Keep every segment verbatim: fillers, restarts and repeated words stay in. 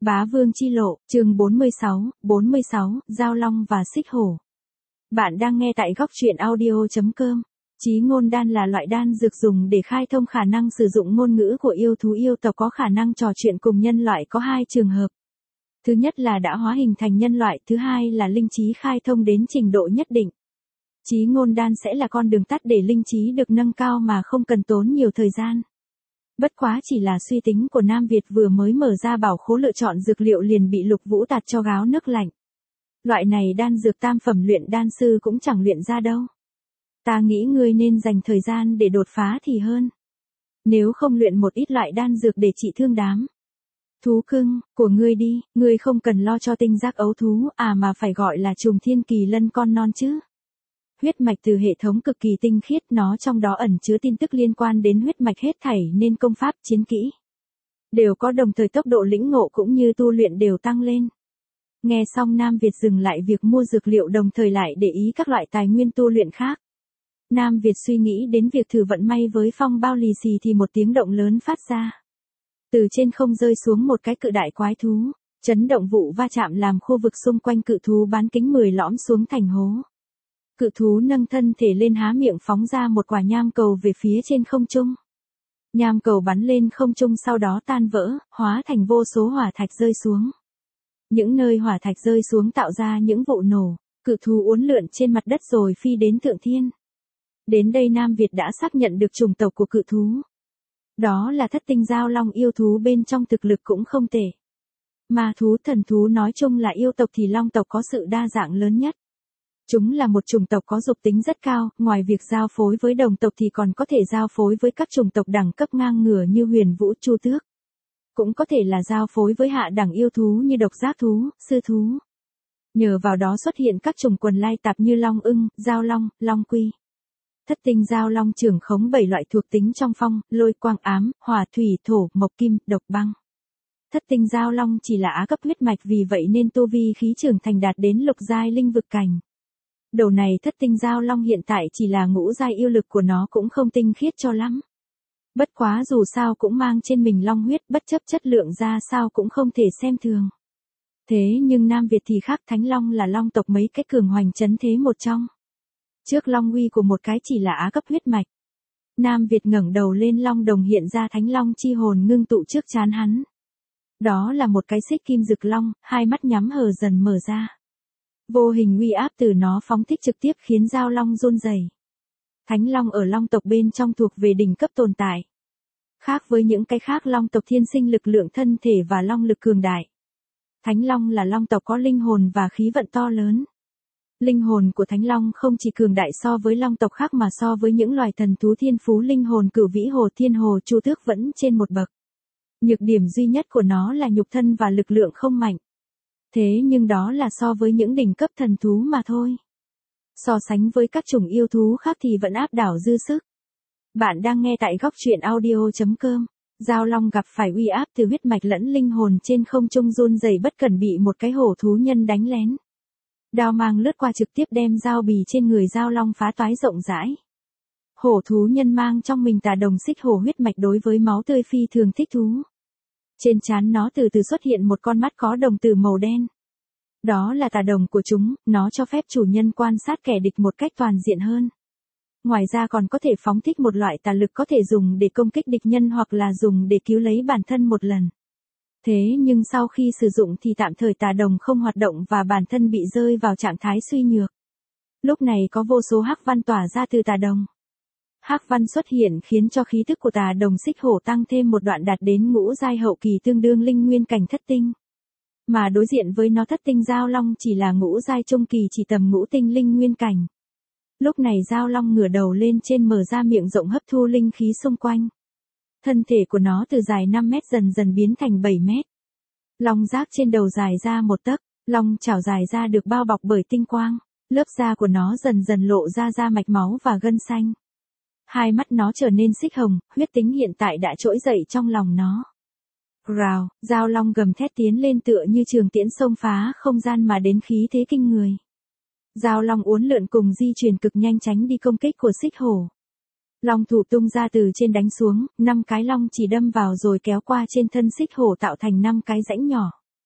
Bá Vương Chi Lộ, chương bốn mươi sáu, bốn mươi sáu, Giao Long và Xích Hổ. Bạn đang nghe tại góc truyện audio chấm com. Chí ngôn đan là loại đan dược dùng để khai thông khả năng sử dụng ngôn ngữ của yêu thú yêu tộc có khả năng trò chuyện cùng nhân loại có hai trường hợp. Thứ nhất là đã hóa hình thành nhân loại, thứ hai là linh trí khai thông đến trình độ nhất định. Chí ngôn đan sẽ là con đường tắt để linh trí được nâng cao mà không cần tốn nhiều thời gian. Bất quá chỉ là suy tính của Nam Việt vừa mới mở ra bảo khố lựa chọn dược liệu liền bị Lục Vũ tạt cho gáo nước lạnh. Loại này đan dược tam phẩm luyện đan sư cũng chẳng luyện ra đâu. Ta nghĩ ngươi nên dành thời gian để đột phá thì hơn. Nếu không luyện một ít loại đan dược để trị thương đám thú cưng của ngươi đi, ngươi không cần lo cho tinh giác ấu thú à mà phải gọi là trùng thiên kỳ lân con non chứ. Huyết mạch từ hệ thống cực kỳ tinh khiết, nó trong đó ẩn chứa tin tức liên quan đến huyết mạch hết thảy nên công pháp chiến kỹ đều có đồng thời tốc độ lĩnh ngộ cũng như tu luyện đều tăng lên. Nghe xong Nam Việt dừng lại việc mua dược liệu đồng thời lại để ý các loại tài nguyên tu luyện khác. Nam Việt suy nghĩ đến việc thử vận may với phong bao lì xì thì một tiếng động lớn phát ra. Từ trên không rơi xuống một cái cự đại quái thú, chấn động vụ va chạm làm khu vực xung quanh cự thú bán kính mười lõm xuống thành hố. Cự thú nâng thân thể lên há miệng phóng ra một quả nham cầu về phía trên không trung. Nham cầu bắn lên không trung sau đó tan vỡ, hóa thành vô số hỏa thạch rơi xuống. Những nơi hỏa thạch rơi xuống tạo ra những vụ nổ, cự thú uốn lượn trên mặt đất rồi phi đến thượng thiên. Đến đây Nam Việt đã xác nhận được chủng tộc của cự thú. Đó là thất tinh giao long, yêu thú bên trong thực lực cũng không tệ. Ma thú thần thú nói chung là yêu tộc thì long tộc có sự đa dạng lớn nhất. Chúng là một chủng tộc có dục tính rất cao, ngoài việc giao phối với đồng tộc thì còn có thể giao phối với các chủng tộc đẳng cấp ngang ngửa như huyền vũ chu tước. Cũng có thể là giao phối với hạ đẳng yêu thú như độc giác thú, sư thú. Nhờ vào đó xuất hiện các chủng quần lai tạp như long ưng, giao long, long quy. Thất tinh giao long trưởng khống bảy loại thuộc tính trong phong, lôi quang ám, hỏa thủy thổ, mộc kim, độc băng. Thất tinh giao long chỉ là á cấp huyết mạch vì vậy nên tu vi khí trưởng thành đạt đến lục giai linh vực cảnh. Đầu này thất tinh giao long hiện tại chỉ là ngũ giai, yêu lực của nó cũng không tinh khiết cho lắm. Bất quá dù sao cũng mang trên mình long huyết, bất chấp chất lượng ra sao cũng không thể xem thường. Thế nhưng Nam Việt thì khác, Thánh Long là long tộc mấy cái cường hoành chấn thế một trong. Trước long uy của một cái chỉ là á cấp huyết mạch. Nam Việt ngẩng đầu lên, long đồng hiện ra, Thánh Long chi hồn ngưng tụ trước trán hắn. Đó là một cái xích kim rực long, hai mắt nhắm hờ dần mở ra. Vô hình uy áp từ nó phóng thích trực tiếp khiến giao long run rẩy. Thánh long ở long tộc bên trong thuộc về đỉnh cấp tồn tại. Khác với những cái khác, long tộc thiên sinh lực lượng thân thể và long lực cường đại. Thánh long là long tộc có linh hồn và khí vận to lớn. Linh hồn của Thánh Long không chỉ cường đại so với long tộc khác mà so với những loài thần thú thiên phú linh hồn cửu vĩ hồ, thiên hồ, chu tước vẫn trên một bậc. Nhược điểm duy nhất của nó là nhục thân và lực lượng không mạnh. Thế nhưng đó là so với những đỉnh cấp thần thú mà thôi. So sánh với các chủng yêu thú khác thì vẫn áp đảo dư sức. Bạn đang nghe tại góc truyện audio chấm com. Giao long gặp phải uy áp từ huyết mạch lẫn linh hồn trên không trung run rẩy bất cẩn bị một cái hổ thú nhân đánh lén. Đao mang lướt qua trực tiếp đem dao bì trên người giao long phá toái rộng rãi. Hổ thú nhân mang trong mình tà đồng xích hổ huyết mạch, đối với máu tươi phi thường thích thú. Trên trán nó từ từ xuất hiện một con mắt có đồng tử màu đen. Đó là tà đồng của chúng, nó cho phép chủ nhân quan sát kẻ địch một cách toàn diện hơn. Ngoài ra còn có thể phóng thích một loại tà lực có thể dùng để công kích địch nhân hoặc là dùng để cứu lấy bản thân một lần. Thế nhưng sau khi sử dụng thì tạm thời tà đồng không hoạt động và bản thân bị rơi vào trạng thái suy nhược. Lúc này có vô số hắc văn tỏa ra từ tà đồng. Hắc văn xuất hiện khiến cho khí tức của tà đồng xích hổ tăng thêm một đoạn, đạt đến ngũ giai hậu kỳ, tương đương linh nguyên cảnh thất tinh. Mà đối diện với nó thất tinh giao long chỉ là ngũ giai trung kỳ, chỉ tầm ngũ tinh linh nguyên cảnh. Lúc này giao long ngửa đầu lên trên, mở ra miệng rộng hấp thu linh khí xung quanh. Thân thể của nó từ dài năm mét dần dần biến thành bảy mét. Long giác trên đầu dài ra một tấc, long chảo dài ra được bao bọc bởi tinh quang, lớp da của nó dần dần lộ ra da mạch máu và gân xanh. Hai mắt nó trở nên xích hồng, huyết tính hiện tại đã trỗi dậy trong lòng nó. Rào, giao long gầm thét tiến lên tựa như trường tiễn xông phá không gian mà đến, khí thế kinh người. Giao long uốn lượn cùng di chuyển cực nhanh tránh đi công kích của xích hổ. Long thủ tung ra từ trên đánh xuống, năm cái long chỉ đâm vào rồi kéo qua trên thân xích hổ tạo thành năm cái rãnh nhỏ.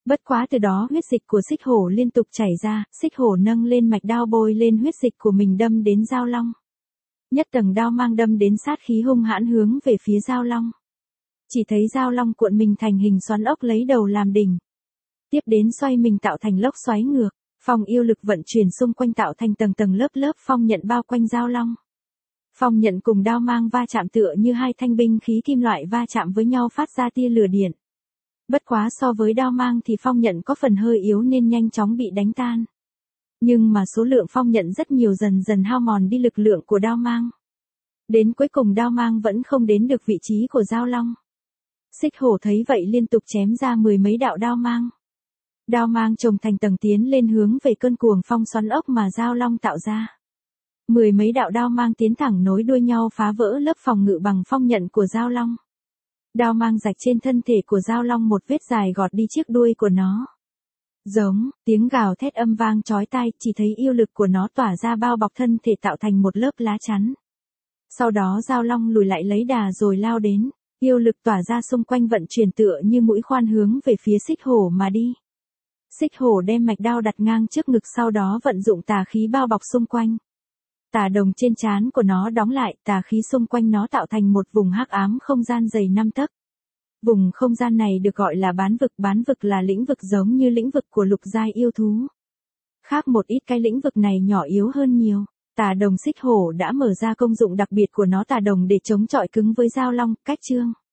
Bất quá từ đó huyết dịch của xích hổ liên tục chảy ra, xích hổ nâng lên mạch đao bôi lên huyết dịch của mình đâm đến Dao Long. Nhất tầng đao mang đâm đến sát khí hung hãn hướng về phía Dao Long. Chỉ thấy Dao Long cuộn mình thành hình xoắn ốc lấy đầu làm đỉnh. Tiếp đến xoay mình tạo thành lốc xoáy ngược, phong yêu lực vận chuyển xung quanh tạo thành tầng tầng lớp lớp phong nhận bao quanh Dao Long. Phong nhận cùng đao mang va chạm tựa như hai thanh binh khí kim loại va chạm với nhau phát ra tia lửa điện. Bất quá so với đao mang thì phong nhận có phần hơi yếu nên nhanh chóng bị đánh tan. Nhưng mà số lượng phong nhận rất nhiều dần dần hao mòn đi lực lượng của đao mang. Đến cuối cùng đao mang vẫn không đến được vị trí của Dao Long. Xích hổ thấy vậy liên tục chém ra mười mấy đạo đao mang. Đao mang chồng thành tầng tiến lên hướng về cơn cuồng phong xoắn ốc mà Dao Long tạo ra. Mười mấy đạo đao mang tiến thẳng nối đuôi nhau phá vỡ lớp phòng ngự bằng phong nhận của Dao Long. Đao mang rạch trên thân thể của Dao Long một vết dài gọt đi chiếc đuôi của nó. Giống, tiếng gào thét âm vang chói tai, chỉ thấy yêu lực của nó tỏa ra bao bọc thân thể tạo thành một lớp lá chắn. Sau đó Dao Long lùi lại lấy đà rồi lao đến, yêu lực tỏa ra xung quanh vận chuyển tựa như mũi khoan hướng về phía xích hổ mà đi. Xích hổ đem mạch đao đặt ngang trước ngực sau đó vận dụng tà khí bao bọc xung quanh. Tà đồng trên trán của nó đóng lại, tà khí xung quanh nó tạo thành một vùng hắc ám không gian dày năm tấc. Vùng không gian này được gọi là bán vực, bán vực là lĩnh vực giống như lĩnh vực của lục giai yêu thú. Khác một ít cái lĩnh vực này nhỏ yếu hơn nhiều, tà đồng xích hổ đã mở ra công dụng đặc biệt của nó tà đồng để chống chọi cứng với Dao Long, cách chương.